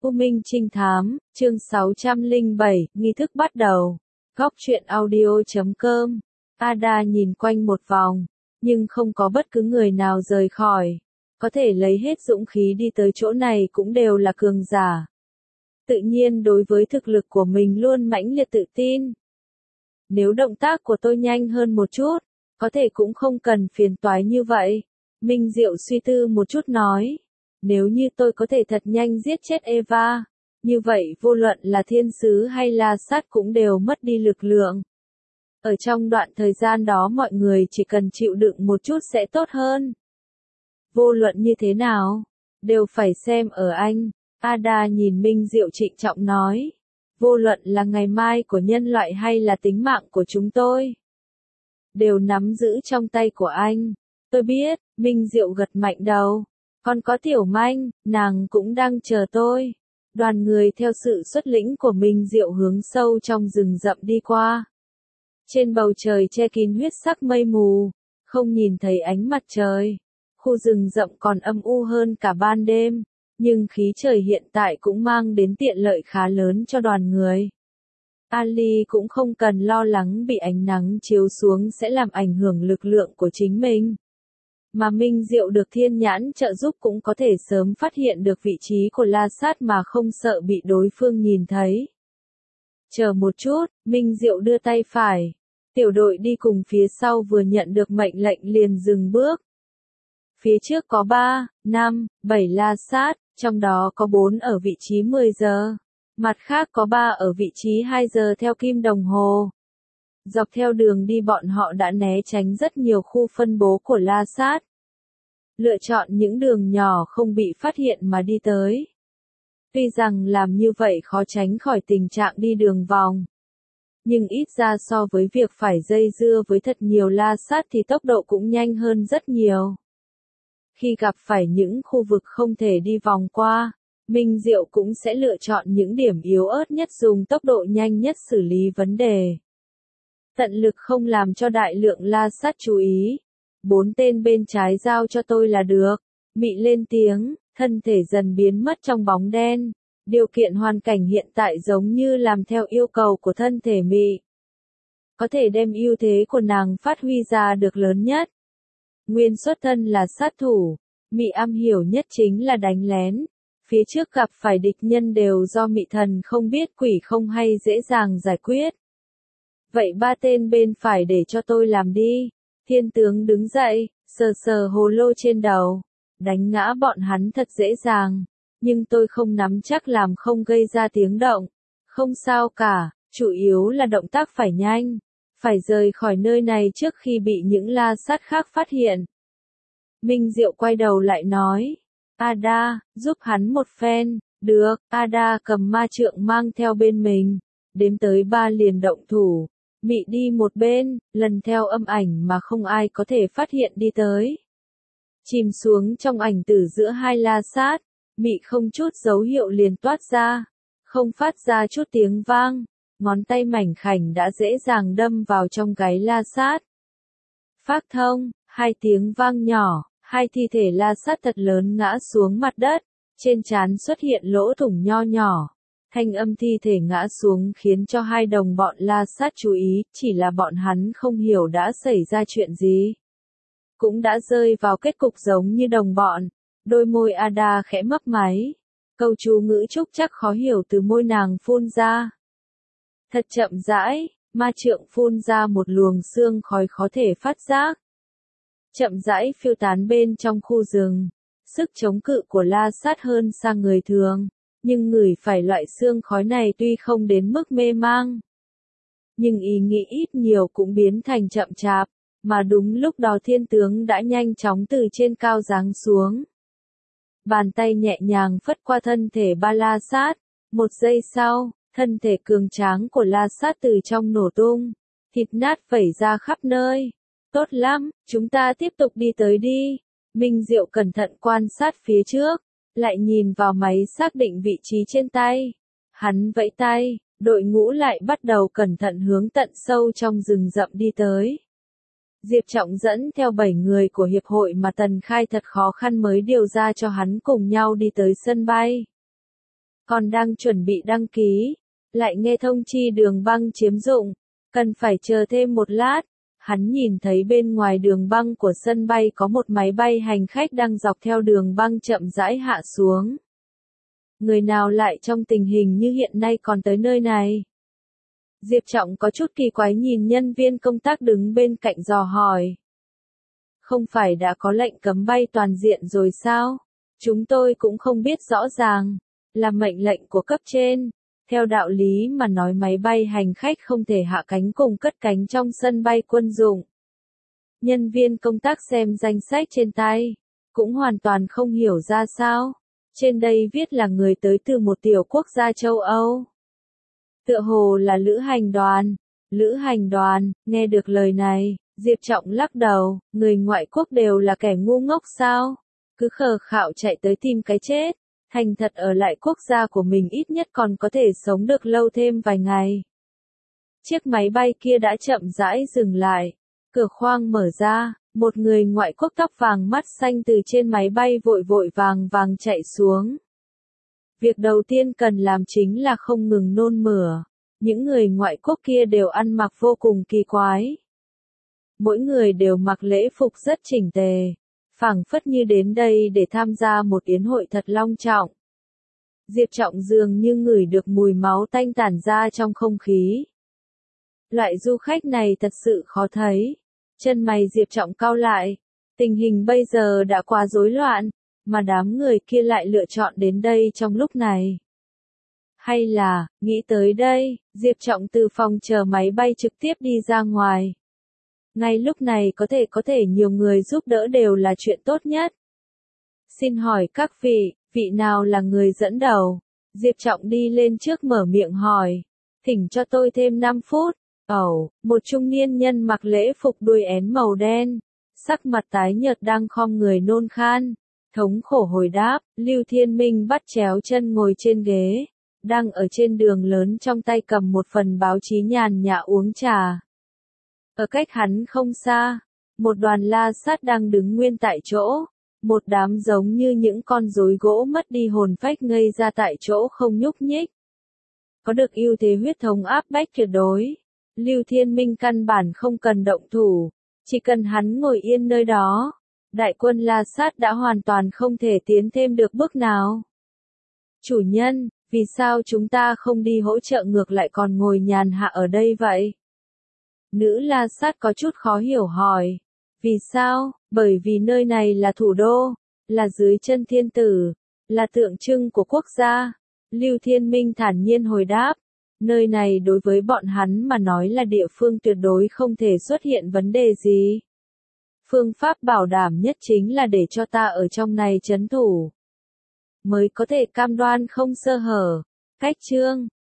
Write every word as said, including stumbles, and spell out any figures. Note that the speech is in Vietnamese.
U Minh Trinh Thám, chương sáu trăm lẻ bảy, nghi thức bắt đầu. Góc truyện audio chấm com. Ada nhìn quanh một vòng, nhưng không có bất cứ người nào rời khỏi. Có thể lấy hết dũng khí đi tới chỗ này cũng đều là cường giả. Tự nhiên đối với thực lực của mình luôn mãnh liệt tự tin. Nếu động tác của tôi nhanh hơn một chút, có thể cũng không cần phiền toái như vậy. Minh Diệu suy tư một chút nói. Nếu như tôi có thể thật nhanh giết chết Eva, như vậy vô luận là thiên sứ hay la sát cũng đều mất đi lực lượng. Ở trong đoạn thời gian đó mọi người chỉ cần chịu đựng một chút sẽ tốt hơn. Vô luận như thế nào, đều phải xem ở anh. Ada nhìn Minh Diệu trịnh trọng nói. Vô luận là ngày mai của nhân loại hay là tính mạng của chúng tôi, đều nắm giữ trong tay của anh. Tôi biết, Minh Diệu gật mạnh đầu. Còn có Tiểu Manh, nàng cũng đang chờ tôi. Đoàn người theo sự xuất lĩnh của Minh Diệu hướng sâu trong rừng rậm đi qua. Trên bầu trời che kín huyết sắc mây mù, không nhìn thấy ánh mặt trời. Khu rừng rậm còn âm u hơn cả ban đêm, nhưng khí trời hiện tại cũng mang đến tiện lợi khá lớn cho đoàn người. Ali cũng không cần lo lắng bị ánh nắng chiếu xuống sẽ làm ảnh hưởng lực lượng của chính mình. Mà Minh Diệu được thiên nhãn trợ giúp cũng có thể sớm phát hiện được vị trí của La Sát mà không sợ bị đối phương nhìn thấy. Chờ một chút, Minh Diệu đưa tay phải. Tiểu đội đi cùng phía sau vừa nhận được mệnh lệnh liền dừng bước. Phía trước có ba, năm, bảy La Sát, trong đó có bốn ở vị trí mười giờ. Mặt khác có ba ở vị trí hai giờ theo kim đồng hồ. Dọc theo đường đi bọn họ đã né tránh rất nhiều khu phân bố của La Sát. Lựa chọn những đường nhỏ không bị phát hiện mà đi tới. Tuy rằng làm như vậy khó tránh khỏi tình trạng đi đường vòng. Nhưng ít ra so với việc phải dây dưa với thật nhiều La Sát thì tốc độ cũng nhanh hơn rất nhiều. Khi gặp phải những khu vực không thể đi vòng qua, Minh Diệu cũng sẽ lựa chọn những điểm yếu ớt nhất dùng tốc độ nhanh nhất xử lý vấn đề. Tận lực không làm cho đại lượng La Sát chú ý. Bốn tên bên trái giao cho tôi là được. Mị lên tiếng, thân thể dần biến mất trong bóng đen. Điều kiện hoàn cảnh hiện tại giống như làm theo yêu cầu của thân thể Mị. Có thể đem ưu thế của nàng phát huy ra được lớn nhất. Nguyên xuất thân là sát thủ. Mị am hiểu nhất chính là đánh lén. Phía trước gặp phải địch nhân đều do Mị thần không biết quỷ không hay dễ dàng giải quyết. Vậy ba tên bên phải để cho tôi làm đi. Thiên tướng đứng dậy, sờ sờ hồ lô trên đầu. Đánh ngã bọn hắn thật dễ dàng. Nhưng tôi không nắm chắc làm không gây ra tiếng động. Không sao cả, chủ yếu là động tác phải nhanh. Phải rời khỏi nơi này trước khi bị những La Sát khác phát hiện. Minh Diệu quay đầu lại nói. Ada, giúp hắn một phen. Được, Ada cầm ma trượng mang theo bên mình. Đếm tới ba liền động thủ. Mị đi một bên, lần theo âm ảnh mà không ai có thể phát hiện đi tới. Chìm xuống trong ảnh tử giữa hai La Sát, Mị không chút dấu hiệu liền toát ra, không phát ra chút tiếng vang, ngón tay mảnh khảnh đã dễ dàng đâm vào trong gáy La Sát. Phác thông, hai tiếng vang nhỏ, hai thi thể La Sát thật lớn ngã xuống mặt đất, trên trán xuất hiện lỗ thủng nho nhỏ. Thanh âm thi thể ngã xuống khiến cho hai đồng bọn La Sát chú ý, chỉ là bọn hắn không hiểu đã xảy ra chuyện gì. Cũng đã rơi vào kết cục giống như đồng bọn. Đôi môi Ada khẽ mấp máy. Câu chú ngữ trúc chắc khó hiểu từ môi nàng phun ra. Thật chậm rãi, ma trượng phun ra một luồng sương khói khó thể phát giác. Chậm rãi phiêu tán bên trong khu rừng. Sức chống cự của La Sát hơn xa người thường. Nhưng ngửi phải loại xương khói này tuy không đến mức mê mang. Nhưng ý nghĩ ít nhiều cũng biến thành chậm chạp, mà đúng lúc đó thiên tướng đã nhanh chóng từ trên cao giáng xuống. Bàn tay nhẹ nhàng phất qua thân thể ba La Sát, một giây sau, thân thể cường tráng của La Sát từ trong nổ tung, thịt nát vẩy ra khắp nơi. Tốt lắm, chúng ta tiếp tục đi tới đi. Minh Diệu cẩn thận quan sát phía trước. Lại nhìn vào máy xác định vị trí trên tay. Hắn vẫy tay, đội ngũ lại bắt đầu cẩn thận hướng tận sâu trong rừng rậm đi tới. Diệp Trọng dẫn theo bảy người của hiệp hội mà Tần Khai thật khó khăn mới điều ra cho hắn cùng nhau đi tới sân bay. Còn đang chuẩn bị đăng ký, lại nghe thông chi đường băng chiếm dụng, cần phải chờ thêm một lát. Hắn nhìn thấy bên ngoài đường băng của sân bay có một máy bay hành khách đang dọc theo đường băng chậm rãi hạ xuống. Người nào lại trong tình hình như hiện nay còn tới nơi này? Diệp Trọng có chút kỳ quái nhìn nhân viên công tác đứng bên cạnh dò hỏi. Không phải đã có lệnh cấm bay toàn diện rồi sao? Chúng tôi cũng không biết rõ ràng. Là mệnh lệnh của cấp trên. Theo đạo lý mà nói máy bay hành khách không thể hạ cánh cùng cất cánh trong sân bay quân dụng. Nhân viên công tác xem danh sách trên tay, cũng hoàn toàn không hiểu ra sao. Trên đây viết là người tới từ một tiểu quốc gia châu Âu. Tựa hồ là lữ hành đoàn. Lữ hành đoàn, nghe được lời này, Diệp Trọng lắc đầu, người ngoại quốc đều là kẻ ngu ngốc sao? Cứ khờ khạo chạy tới tìm cái chết. Thành thật ở lại quốc gia của mình ít nhất còn có thể sống được lâu thêm vài ngày. Chiếc máy bay kia đã chậm rãi dừng lại. Cửa khoang mở ra, một người ngoại quốc tóc vàng mắt xanh từ trên máy bay vội vội vàng vàng chạy xuống. Việc đầu tiên cần làm chính là không ngừng nôn mửa. Những người ngoại quốc kia đều ăn mặc vô cùng kỳ quái. Mỗi người đều mặc lễ phục rất chỉnh tề. Phảng phất như đến đây để tham gia một yến hội thật long trọng. Diệp Trọng dường như ngửi được mùi máu tanh tản ra trong không khí. Loại du khách này thật sự khó thấy. Chân mày Diệp Trọng cau lại. Tình hình bây giờ đã quá rối loạn, mà đám người kia lại lựa chọn đến đây trong lúc này. Hay là, nghĩ tới đây, Diệp Trọng từ phòng chờ máy bay trực tiếp đi ra ngoài. Ngay lúc này có thể có thể nhiều người giúp đỡ đều là chuyện tốt nhất. Xin hỏi các vị, vị nào là người dẫn đầu? Diệp Trọng đi lên trước mở miệng hỏi. Thỉnh cho tôi thêm năm phút. Ẩu, oh, một trung niên nhân mặc lễ phục đuôi én màu đen. Sắc mặt tái nhợt đang khom người nôn khan. Thống khổ hồi đáp, Lưu Thiên Minh bắt chéo chân ngồi trên ghế. Đang ở trên đường lớn trong tay cầm một phần báo chí nhàn nhã uống trà. Ở cách hắn không xa, một đoàn la sát đang đứng nguyên tại chỗ, một đám giống như những con rối gỗ mất đi hồn phách ngây ra tại chỗ không nhúc nhích. Có được ưu thế huyết thống áp bách tuyệt đối, Lưu Thiên Minh căn bản không cần động thủ, chỉ cần hắn ngồi yên nơi đó, đại quân la sát đã hoàn toàn không thể tiến thêm được bước nào. Chủ nhân, vì sao chúng ta không đi hỗ trợ ngược lại còn ngồi nhàn hạ ở đây vậy? Nữ la sát có chút khó hiểu hỏi. Vì sao? Bởi vì nơi này là thủ đô, là dưới chân thiên tử, là tượng trưng của quốc gia. Lưu Thiên Minh thản nhiên hồi đáp. Nơi này đối với bọn hắn mà nói là địa phương tuyệt đối không thể xuất hiện vấn đề gì. Phương pháp bảo đảm nhất chính là để cho ta ở trong này trấn thủ. Mới có thể cam đoan không sơ hở. Cách chương